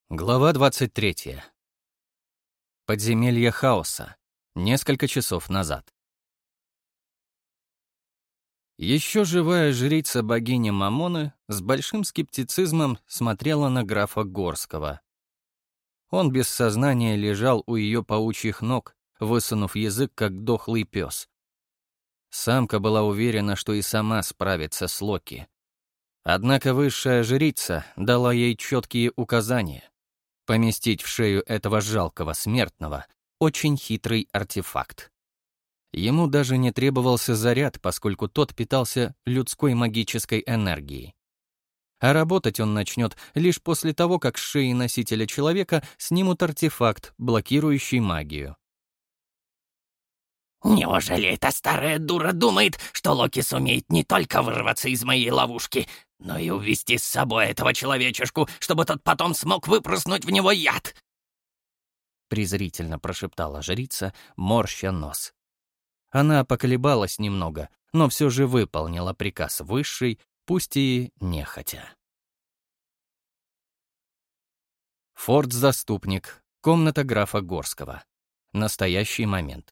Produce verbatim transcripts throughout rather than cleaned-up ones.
Глава двадцать третья. Подземелье хаоса. Несколько часов назад. Еще живая жрица богини Мамоны с большим скептицизмом смотрела на графа Горского. Он без сознания лежал у ее паучьих ног, высунув язык, как дохлый пес. Самка была уверена, что и сама справится с Локи. Однако высшая жрица дала ей четкие указания — поместить в шею этого жалкого смертного очень хитрый артефакт. Ему даже не требовался заряд, поскольку тот питался людской магической энергией. А работать он начнет лишь после того, как с шеи носителя человека снимут артефакт, блокирующий магию. «Неужели эта старая дура думает, что Локи сумеет не только вырваться из моей ловушки, но и увести с собой этого человечешку, чтобы тот потом смог выпрыснуть в него яд?» Презрительно прошептала жрица, морща нос. Она поколебалась немного, но все же выполнила приказ высший, пусть и нехотя. Форт-заступник. Комната графа Горского. Настоящий момент.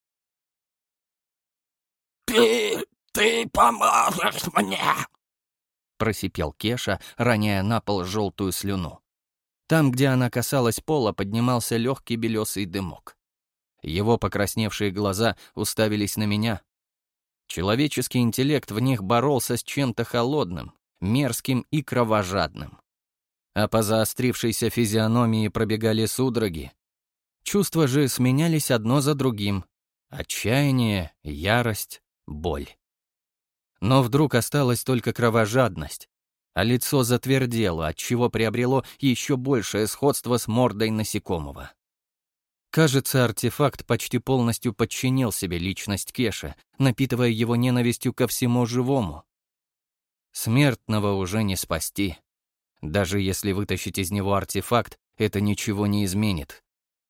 «Ты... ты поможешь мне!» — просипел Кеша, роняя на пол желтую слюну. Там, где она касалась пола, поднимался легкий белесый дымок. Его покрасневшие глаза уставились на меня. Человеческий интеллект в них боролся с чем-то холодным, мерзким и кровожадным. А по заострившейся физиономии пробегали судороги. Чувства же сменялись одно за другим. Отчаяние, ярость, боль. Но вдруг осталась только кровожадность, а лицо затвердело, отчего приобрело еще большее сходство с мордой насекомого. Кажется, артефакт почти полностью подчинил себе личность Кеши, напитывая его ненавистью ко всему живому. Смертного уже не спасти. Даже если вытащить из него артефакт, это ничего не изменит.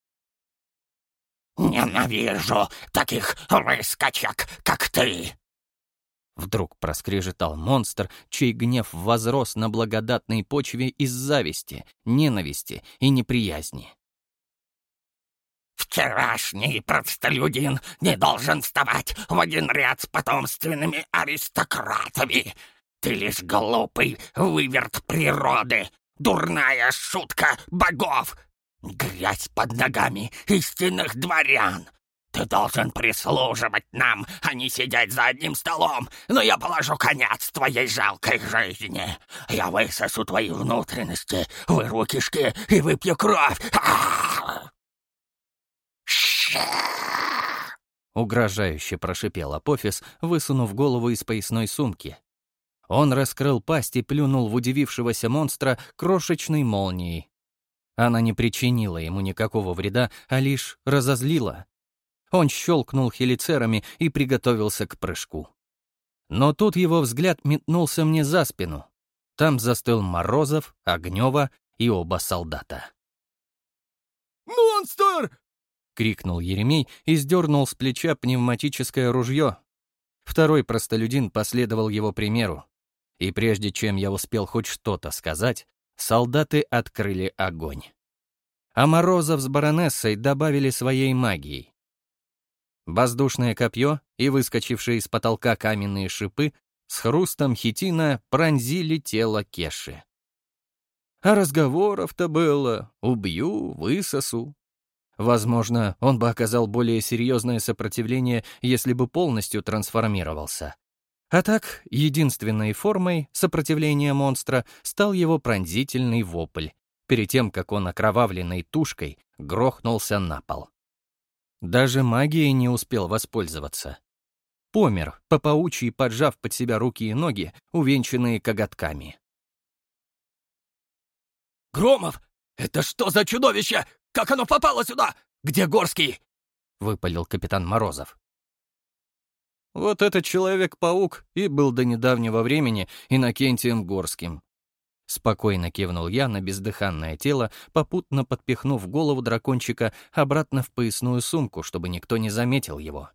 «Ненавижу таких выскочек, как ты!» Вдруг проскрежетал монстр, чей гнев возрос на благодатной почве из зависти, ненависти и неприязни. «Вчерашний простолюдин не должен вставать в один ряд с потомственными аристократами. Ты лишь глупый выверт природы, дурная шутка богов, грязь под ногами истинных дворян. Ты должен прислуживать нам, а не сидеть за одним столом, но я положу конец твоей жалкой жизни. Я высосу твои внутренности, вырву кишки и выпью кровь. А-а-а!» Угрожающе прошипел Апофис, высунув голову из поясной сумки. Он раскрыл пасть и плюнул в удивившегося монстра крошечной молнией. Она не причинила ему никакого вреда, а лишь разозлила. Он щелкнул хелицерами и приготовился к прыжку. Но тут его взгляд метнулся мне за спину. Там застыл Морозов, Огнева и оба солдата. «Монстр!» — крикнул Еремей и сдернул с плеча пневматическое ружье. Второй простолюдин последовал его примеру. И прежде чем я успел хоть что-то сказать, солдаты открыли огонь. А Морозов с баронессой добавили своей магией. Воздушное копье и выскочившие из потолка каменные шипы с хрустом хитина пронзили тело Кеши. А разговоров-то было «убью, высосу». Возможно, он бы оказал более серьезное сопротивление, если бы полностью трансформировался. А так, единственной формой сопротивления монстра стал его пронзительный вопль, перед тем, как он окровавленной тушкой грохнулся на пол. Даже магией не успел воспользоваться. Помер, по паучьи поджав под себя руки и ноги, увенчанные коготками. «Громов, это что за чудовище? Как оно попало сюда? Где Горский?» — выпалил капитан Морозов. Вот этот Человек-паук и был до недавнего времени Иннокентием Горским. Спокойно кивнул я на бездыханное тело, попутно подпихнув голову дракончика обратно в поясную сумку, чтобы никто не заметил его.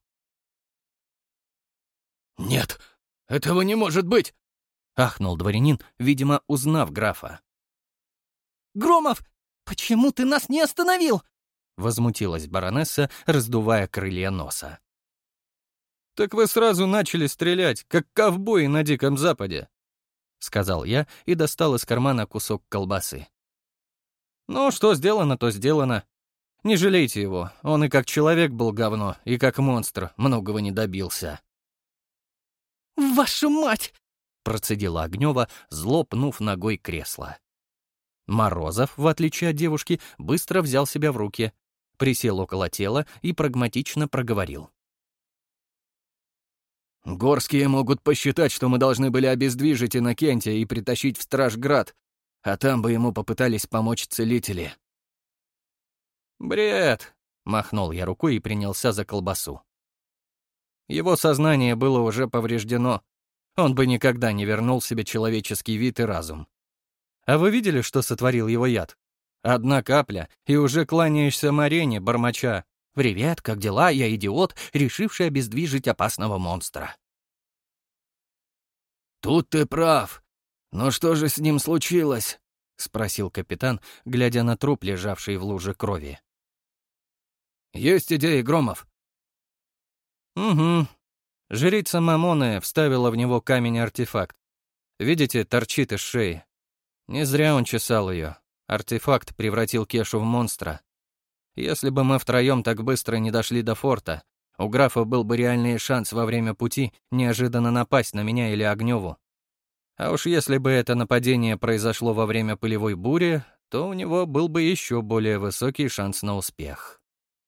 «Нет, этого не может быть!» — ахнул дворянин, видимо, узнав графа. «Громов, «Почему ты нас не остановил?» — возмутилась баронесса, раздувая крылья носа. «Так вы сразу начали стрелять, как ковбои на Диком Западе», — сказал я и достал из кармана кусок колбасы. «Ну, что сделано, то сделано. Не жалейте его, он и как человек был говно, и как монстр многого не добился». «Вашу мать!» — процедила Огнева, зло пнув ногой кресло. Морозов, в отличие от девушки, быстро взял себя в руки, присел около тела и прагматично проговорил. «Горские могут посчитать, что мы должны были обездвижить Иннокентия и притащить в Стражград, а там бы ему попытались помочь целители». «Бред!» — махнул я рукой и принялся за колбасу. Его сознание было уже повреждено. Он бы никогда не вернул себе человеческий вид и разум. А вы видели, что сотворил его яд? Одна капля, и уже кланяешься Марене, бормоча. «Привет, как дела? Я идиот, решивший обездвижить опасного монстра». «Тут ты прав. Но что же с ним случилось?» — спросил капитан, глядя на труп, лежавший в луже крови. «Есть идеи, Громов?» «Угу. Жрица Мамоны вставила в него камень-артефакт. Видите, торчит из шеи. Не зря он чесал ее. Артефакт превратил Кешу в монстра. Если бы мы втроем так быстро не дошли до форта, у графа был бы реальный шанс во время пути неожиданно напасть на меня или Огневу. А уж если бы это нападение произошло во время пылевой бури, то у него был бы еще более высокий шанс на успех».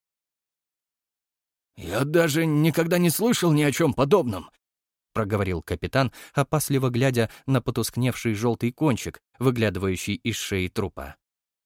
«Я даже никогда не слышал ни о чем подобном», — проговорил капитан, опасливо глядя на потускневший желтый кончик, выглядывающий из шеи трупа.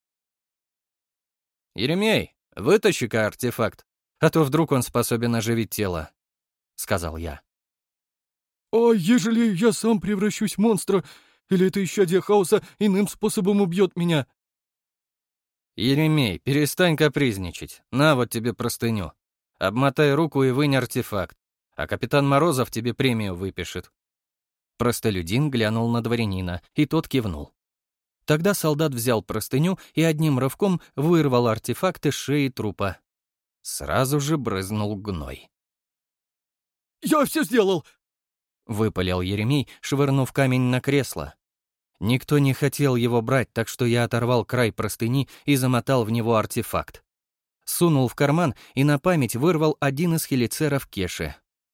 «Еремей, вытащи-ка артефакт, а то вдруг он способен оживить тело», — сказал я. «А ежели я сам превращусь в монстра, или это исчадие хаоса иным способом убьет меня?» «Еремей, перестань капризничать. На вот тебе простыню. Обмотай руку и вынь артефакт, а капитан Морозов тебе премию выпишет». Простолюдин глянул на дворянина, и тот кивнул. Тогда солдат взял простыню и одним рывком вырвал артефакт из шеи трупа. Сразу же брызнул гной. «Я все сделал!» — выпалил Еремей, швырнув камень на кресло. Никто не хотел его брать, так что я оторвал край простыни и замотал в него артефакт. Сунул в карман и на память вырвал один из хелицеров Кеши.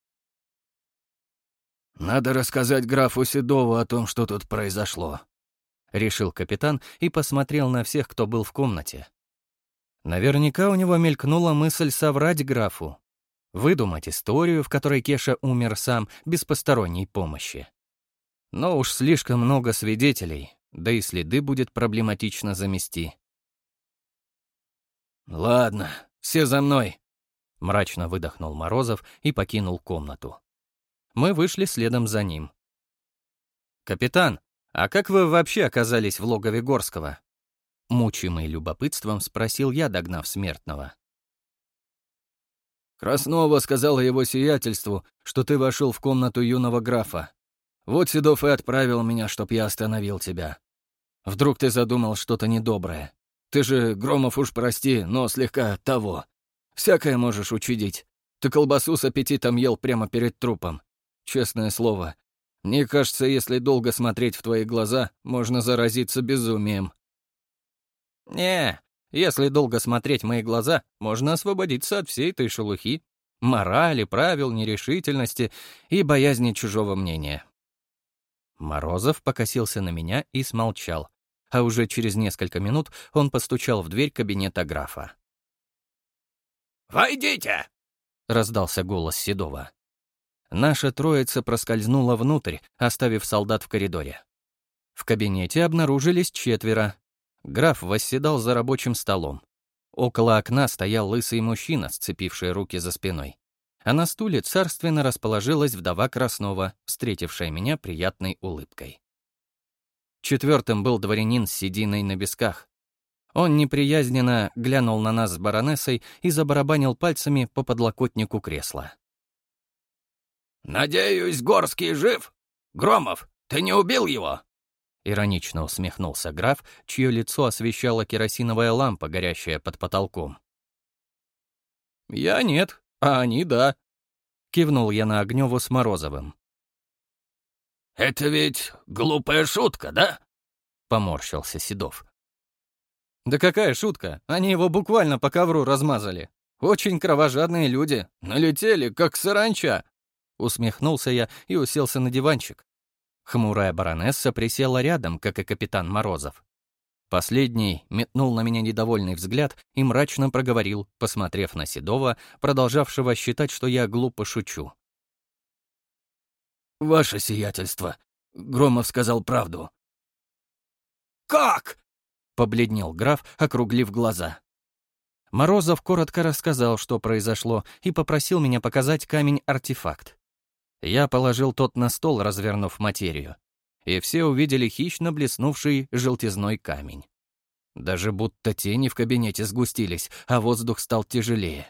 «Надо рассказать графу Седову о том, что тут произошло», — решил капитан и посмотрел на всех, кто был в комнате. Наверняка у него мелькнула мысль соврать графу. Выдумать историю, в которой Кеша умер сам, без посторонней помощи. Но уж слишком много свидетелей, да и следы будет проблематично замести. «Ладно, все за мной», — мрачно выдохнул Морозов и покинул комнату. Мы вышли следом за ним. «Капитан, а как вы вообще оказались в логове Горского?» Мучимый любопытством спросил я, догнав смертного. «Краснова сказала его сиятельству, что ты вошел в комнату юного графа. Вот Седов и отправил меня, чтоб я остановил тебя. Вдруг ты задумал что-то недоброе. Ты же, Громов, уж прости, но слегка того. Всякое можешь учудить. Ты колбасу с аппетитом ел прямо перед трупом. Честное слово, мне кажется, если долго смотреть в твои глаза, можно заразиться безумием». «Не, если долго смотреть в мои глаза, можно освободиться от всей этой шелухи, морали, правил, нерешительности и боязни чужого мнения». Морозов покосился на меня и смолчал, а уже через несколько минут он постучал в дверь кабинета графа. «Войдите!» — раздался голос Седова. Наша троица проскользнула внутрь, оставив солдат в коридоре. В кабинете обнаружились четверо. Граф восседал за рабочим столом. Около окна стоял лысый мужчина, сцепивший руки за спиной. А на стуле царственно расположилась вдова Краснова, встретившая меня приятной улыбкой. Четвертым был дворянин с сединой на висках. Он неприязненно глянул на нас с баронессой и забарабанил пальцами по подлокотнику кресла. «Надеюсь, Горский жив? Громов, ты не убил его?» Иронично усмехнулся граф, чье лицо освещала керосиновая лампа, горящая под потолком. «Я нет, а они да», — кивнул я на Огнёву с Морозовым. «Это ведь глупая шутка, да?» — поморщился Седов. «Да какая шутка, они его буквально по ковру размазали. Очень кровожадные люди, налетели, как саранча», — усмехнулся я и уселся на диванчик. Хмурая баронесса присела рядом, как и капитан Морозов. Последний метнул на меня недовольный взгляд и мрачно проговорил, посмотрев на Седова, продолжавшего считать, что я глупо шучу. «Ваше сиятельство, Громов сказал правду». «Как?» — побледнел граф, округлив глаза. Морозов коротко рассказал, что произошло, и попросил меня показать камень-артефакт. Я положил тот на стол, развернув материю, и все увидели хищно блеснувший желтизной камень. Даже будто тени в кабинете сгустились, а воздух стал тяжелее.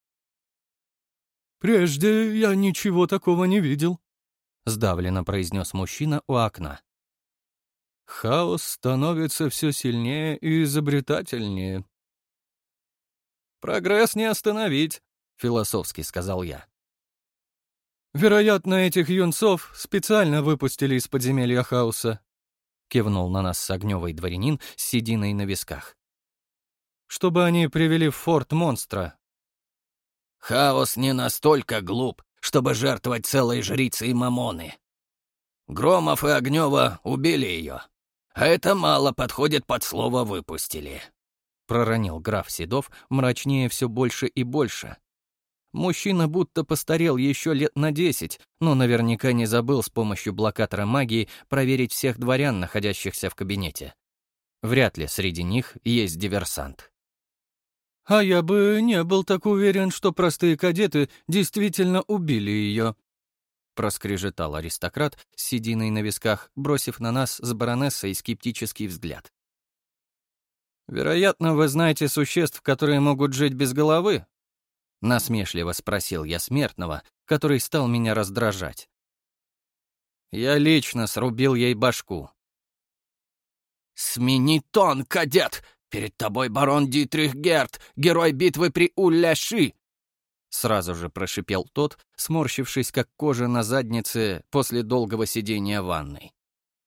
«Прежде я ничего такого не видел», — сдавленно произнес мужчина у окна. «Хаос становится все сильнее и изобретательнее». «Прогресс не остановить», — философски сказал я. «Вероятно, этих юнцов специально выпустили из подземелья хаоса», — кивнул на нас с Огнёвой дворянин с сединой на висках. «чтобы они привели в форт монстра». «Хаос не настолько глуп, чтобы жертвовать целой жрицей Мамоны. Громов и Огнёва убили ее, а это мало подходит под слово «выпустили». Проронил граф Седов, мрачнее все больше и больше. Мужчина будто постарел еще лет на десять, но наверняка не забыл с помощью блокатора магии проверить всех дворян, находящихся в кабинете. Вряд ли среди них есть диверсант. «А я бы не был так уверен, что простые кадеты действительно убили ее», — проскрежетал аристократ с сединой на висках, бросив на нас с баронессой скептический взгляд. «Вероятно, вы знаете существ, которые могут жить без головы?» — насмешливо спросил я смертного, который стал меня раздражать. «Я лично срубил ей башку». «Смени тон, кадет! Перед тобой барон Дитрих Герд, герой битвы при Улляши!» Сразу же прошипел тот, сморщившись, как кожа на заднице после долгого сидения в ванной.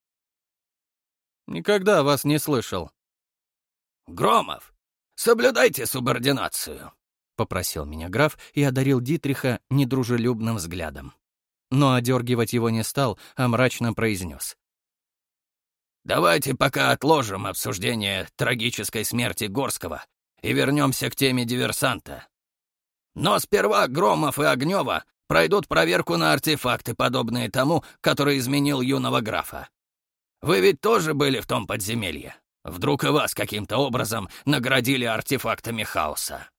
«Никогда вас не слышал». «Громов, соблюдайте субординацию», — попросил меня граф и одарил Дитриха недружелюбным взглядом. Но одергивать его не стал, а мрачно произнес. «Давайте пока отложим обсуждение трагической смерти Горского и вернемся к теме диверсанта. Но сперва Громов и Огнёва пройдут проверку на артефакты, подобные тому, который изменил юного графа. Вы ведь тоже были в том подземелье? Вдруг и вас каким-то образом наградили артефактами хаоса?»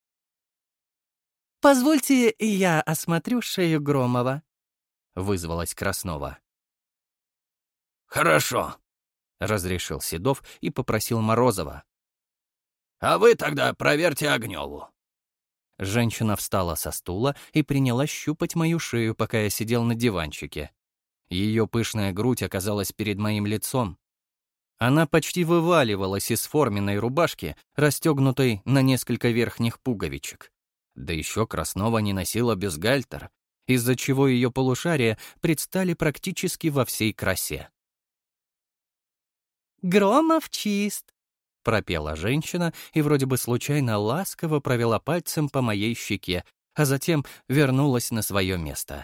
«Позвольте, я осмотрю шею Громова», — вызвалась Краснова. «Хорошо», — разрешил Седов и попросил Морозова. «А вы тогда проверьте Огнёву». Женщина встала со стула и принялась щупать мою шею, пока я сидел на диванчике. Ее пышная грудь оказалась перед моим лицом. Она почти вываливалась из форменной рубашки, расстегнутой на несколько верхних пуговичек. Да еще Краснова не носила бюстгальтер, из-за чего ее полушария предстали практически во всей красе. «Громов чист», — пропела женщина и вроде бы случайно ласково провела пальцем по моей щеке, а затем вернулась на свое место.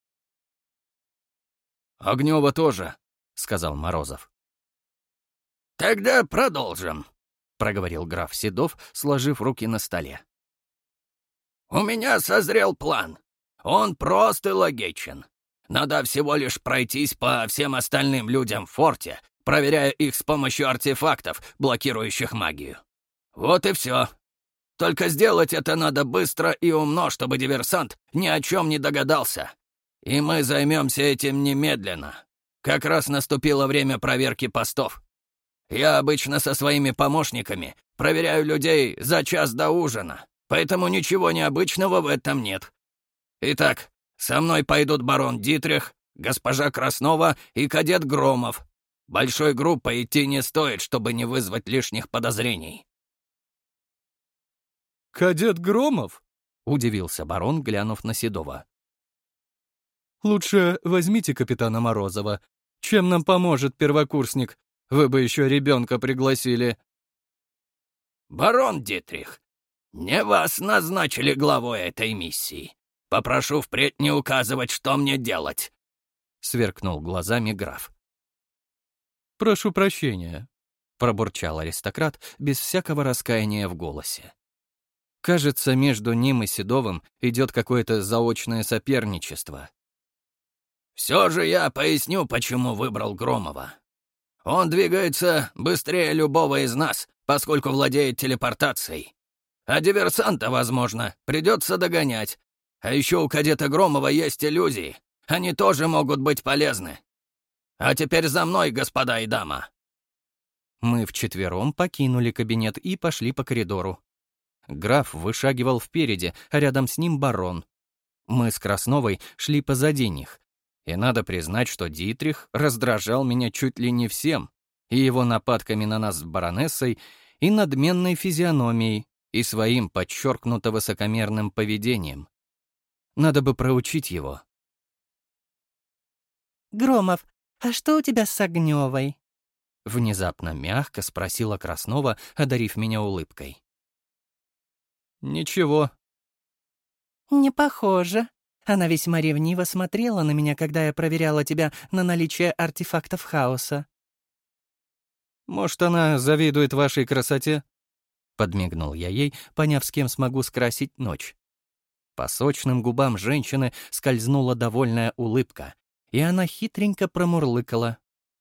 «Огнёва тоже», — сказал Морозов. «Тогда продолжим», — проговорил граф Седов, сложив руки на столе. «У меня созрел план. Он прост и логичен. Надо всего лишь пройтись по всем остальным людям в форте, проверяя их с помощью артефактов, блокирующих магию. Вот и все. Только сделать это надо быстро и умно, чтобы диверсант ни о чем не догадался. И мы займемся этим немедленно. Как раз наступило время проверки постов. Я обычно со своими помощниками проверяю людей за час до ужина, поэтому ничего необычного в этом нет. Итак, со мной пойдут барон Дитрих, госпожа Краснова и кадет Громов. Большой группой идти не стоит, чтобы не вызвать лишних подозрений». «Кадет Громов?» — удивился барон, глянув на Седова. «Лучше возьмите капитана Морозова. Чем нам поможет первокурсник? Вы бы еще ребенка пригласили». «Барон Дитрих, не вас назначили главой этой миссии. Попрошу впредь не указывать, что мне делать», — сверкнул глазами граф. «Прошу прощения», — пробурчал аристократ без всякого раскаяния в голосе. Кажется, между ним и Седовым идет какое-то заочное соперничество. «Все же я поясню, почему выбрал Громова. Он двигается быстрее любого из нас, поскольку владеет телепортацией. А диверсанта, возможно, придется догонять. А еще у кадета Громова есть иллюзии. Они тоже могут быть полезны. А теперь за мной, господа и дама». Мы вчетвером покинули кабинет и пошли по коридору. Граф вышагивал впереди, а рядом с ним барон. Мы с Красновой шли позади них. И надо признать, что Дитрих раздражал меня чуть ли не всем, и его нападками на нас с баронессой, и надменной физиономией, и своим подчеркнуто высокомерным поведением. Надо бы проучить его. «Громов, а что у тебя с Огневой?» Внезапно мягко спросила Краснова, одарив меня улыбкой. «Ничего». «Не похоже. Она весьма ревниво смотрела на меня, когда я проверяла тебя на наличие артефактов хаоса». «Может, она завидует вашей красоте?» Подмигнул я ей, поняв, с кем смогу скрасить ночь. По сочным губам женщины скользнула довольная улыбка, и она хитренько промурлыкала.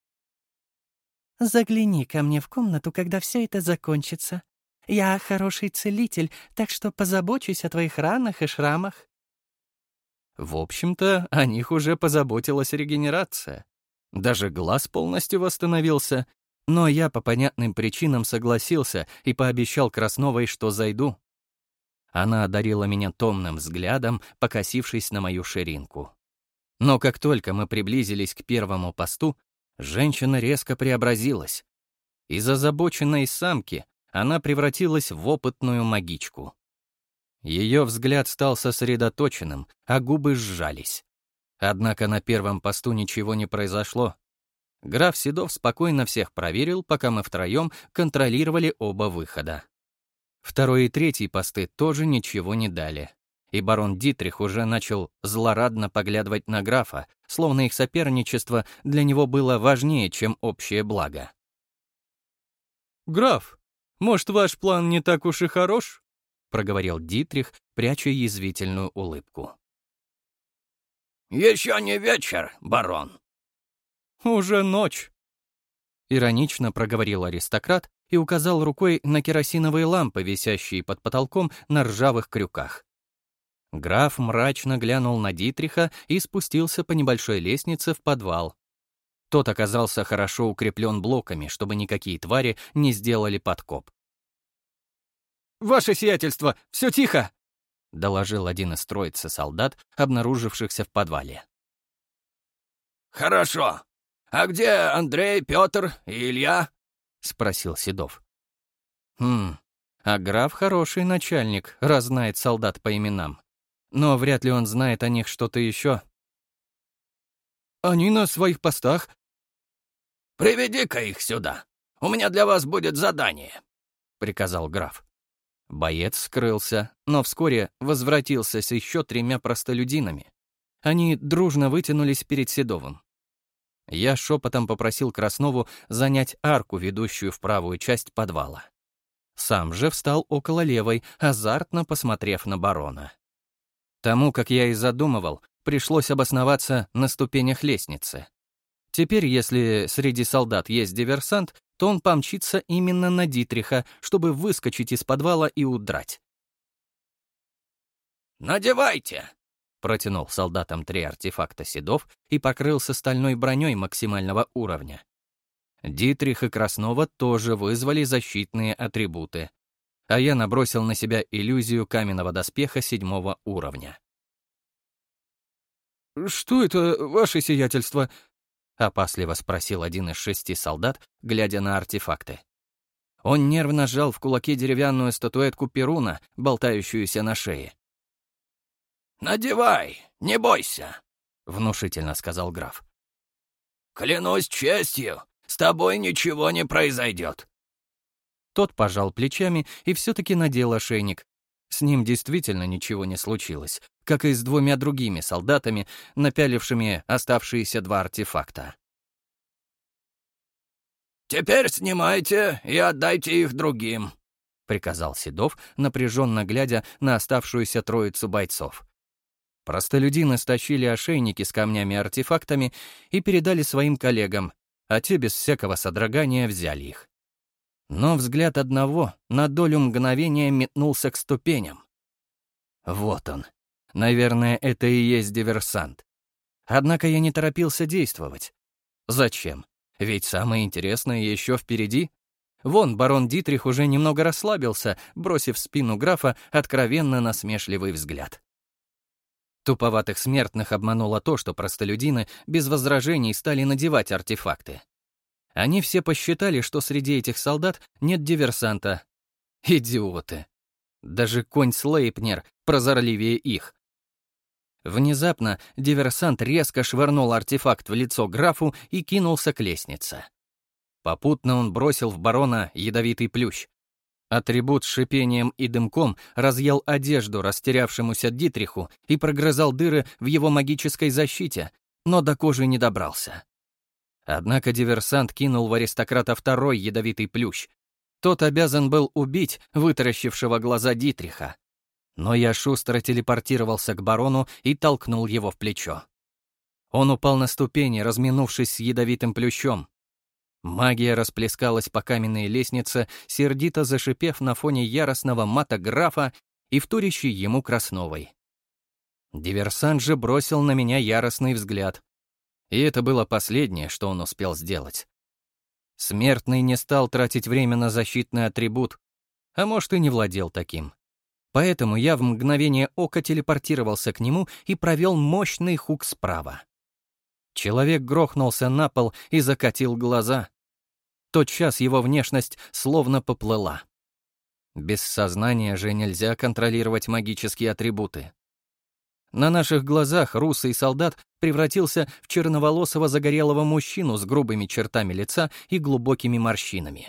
«Загляни ко мне в комнату, когда все это закончится. Я хороший целитель, так что позабочусь о твоих ранах и шрамах». В общем-то, о них уже позаботилась регенерация. Даже глаз полностью восстановился, но я по понятным причинам согласился и пообещал Красновой, что зайду. Она одарила меня томным взглядом, покосившись на мою ширинку. Но как только мы приблизились к первому посту, женщина резко преобразилась. Из озабоченной самки она превратилась в опытную магичку. Ее взгляд стал сосредоточенным, а губы сжались. Однако на первом посту ничего не произошло. Граф Седов спокойно всех проверил, пока мы втроем контролировали оба выхода. Второй и третий посты тоже ничего не дали. И барон Дитрих уже начал злорадно поглядывать на графа, словно их соперничество для него было важнее, чем общее благо. «Граф, может, ваш план не так уж и хорош?» — проговорил Дитрих, пряча язвительную улыбку. «Еще не вечер, барон». «Уже ночь», — иронично проговорил аристократ и указал рукой на керосиновые лампы, висящие под потолком на ржавых крюках. Граф мрачно глянул на Дитриха и спустился по небольшой лестнице в подвал. Тот оказался хорошо укреплен блоками, чтобы никакие твари не сделали подкоп. «Ваше сиятельство, все тихо!» — доложил один из троицы солдат, обнаружившихся в подвале. «Хорошо. А где Андрей, Петр и Илья?» — спросил Седов. «Хм, а граф хороший начальник, раз знает солдат по именам. Но вряд ли он знает о них что-то еще». «Они на своих постах». «Приведи-ка их сюда. У меня для вас будет задание», — приказал граф. Боец скрылся, но вскоре возвратился с еще тремя простолюдинами. Они дружно вытянулись перед Седовым. Я шепотом попросил Краснову занять арку, ведущую в правую часть подвала. Сам же встал около левой, азартно посмотрев на барона. Тому, как я и задумывал, пришлось обосноваться на ступенях лестницы. Теперь, если среди солдат есть диверсант, то он помчится именно на Дитриха, чтобы выскочить из подвала и удрать. «Надевайте!» — протянул солдатам три артефакта Седов и покрылся стальной броней максимального уровня. Дитрих и Краснова тоже вызвали защитные атрибуты, а я набросил на себя иллюзию каменного доспеха седьмого уровня. «Что это, ваше сиятельство?» — опасливо спросил один из шести солдат, глядя на артефакты. Он нервно сжал в кулаке деревянную статуэтку Перуна, болтающуюся на шее. «Надевай, не бойся», — внушительно сказал граф. «Клянусь честью, с тобой ничего не произойдет». Тот пожал плечами и все-таки надел ошейник. С ним действительно ничего не случилось, как и с двумя другими солдатами, напялившими оставшиеся два артефакта. «Теперь снимайте и отдайте их другим», — приказал Седов, напряженно глядя на оставшуюся троицу бойцов. Простолюдины стащили ошейники с камнями-артефактами и передали своим коллегам, а те без всякого содрогания взяли их. Но взгляд одного на долю мгновения метнулся к ступеням. Вот он. Наверное, это и есть диверсант. Однако я не торопился действовать. Зачем? Ведь самое интересное еще впереди. Вон барон Дитрих уже немного расслабился, бросив в спину графа откровенно насмешливый взгляд. Туповатых смертных обмануло то, что простолюдины без возражений стали надевать артефакты. Они все посчитали, что среди этих солдат нет диверсанта. Идиоты. Даже конь Слейпнер прозорливее их. Внезапно диверсант резко швырнул артефакт в лицо графу и кинулся к лестнице. Попутно он бросил в барона ядовитый плющ. Атрибут с шипением и дымком разъел одежду растерявшемуся Дитриху и прогрызал дыры в его магической защите, но до кожи не добрался. Однако диверсант кинул в аристократа второй ядовитый плющ. Тот обязан был убить вытаращившего глаза Дитриха. Но я шустро телепортировался к барону и толкнул его в плечо. Он упал на ступени, разминувшись с ядовитым плющом. Магия расплескалась по каменной лестнице, сердито зашипев на фоне яростного мата графа и вторящей ему Красновой. Диверсант же бросил на меня яростный взгляд. И это было последнее, что он успел сделать. Смертный не стал тратить время на защитный атрибут, а может и не владел таким. Поэтому я в мгновение ока телепортировался к нему и провел мощный хук справа. Человек грохнулся на пол и закатил глаза. Тотчас его внешность словно поплыла. Без сознания же нельзя контролировать магические атрибуты. На наших глазах русый солдат превратился в черноволосого загорелого мужчину с грубыми чертами лица и глубокими морщинами.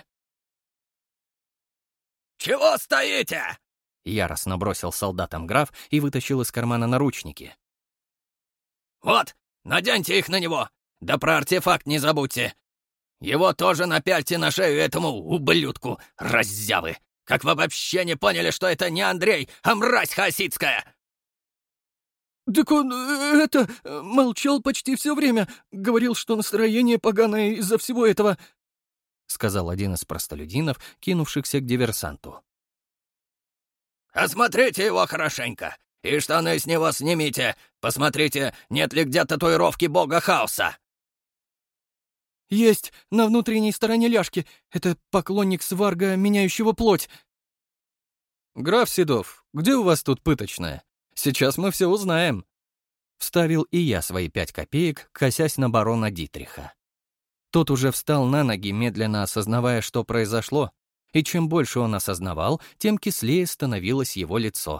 «Чего стоите?» — яростно бросил солдатам граф и вытащил из кармана наручники. «Вот, наденьте их на него, да про артефакт не забудьте. Его тоже напяльте на шею этому ублюдку, раззявы. Как вы вообще не поняли, что это не Андрей, а мразь хасидская?» «Так он, э, это, молчал почти все время, говорил, что настроение поганое из-за всего этого», — сказал один из простолюдинов, кинувшихся к диверсанту. «Осмотрите его хорошенько, и штаны с него снимите. Посмотрите, нет ли где татуировки бога хаоса». «Есть, на внутренней стороне ляжки. Это поклонник сварга, меняющего плоть». «Граф Седов, где у вас тут пыточная? Сейчас мы все узнаем». Вставил и я свои пять копеек, косясь на барона Дитриха. Тот уже встал на ноги, медленно осознавая, что произошло, и чем больше он осознавал, тем кислее становилось его лицо.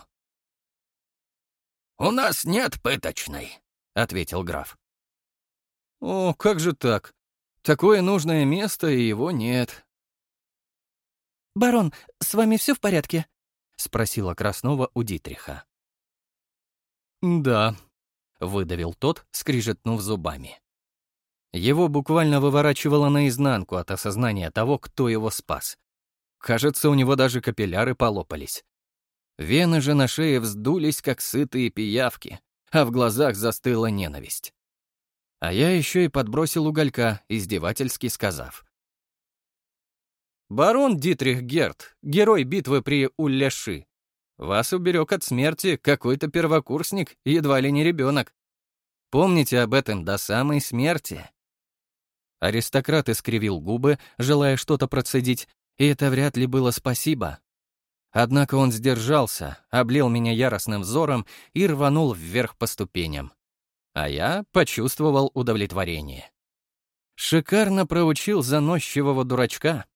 «У нас нет пыточной», — ответил граф. «О, как же так? Такое нужное место, и его нет». «Барон, с вами все в порядке?» — спросила Краснова у Дитриха. «Да», — выдавил тот, скрижетнув зубами. Его буквально выворачивало наизнанку от осознания того, кто его спас. Кажется, у него даже капилляры полопались. Вены же на шее вздулись, как сытые пиявки, а в глазах застыла ненависть. А я еще и подбросил уголька, издевательски сказав: «Барон Дитрих Герд, герой битвы при Улляши. Вас уберег от смерти какой-то первокурсник, едва ли не ребенок. Помните об этом до самой смерти». Аристократ искривил губы, желая что-то процедить, и это вряд ли было спасибо. Однако он сдержался, облил меня яростным взором и рванул вверх по ступеням. А я почувствовал удовлетворение. Шикарно проучил заносчивого дурачка.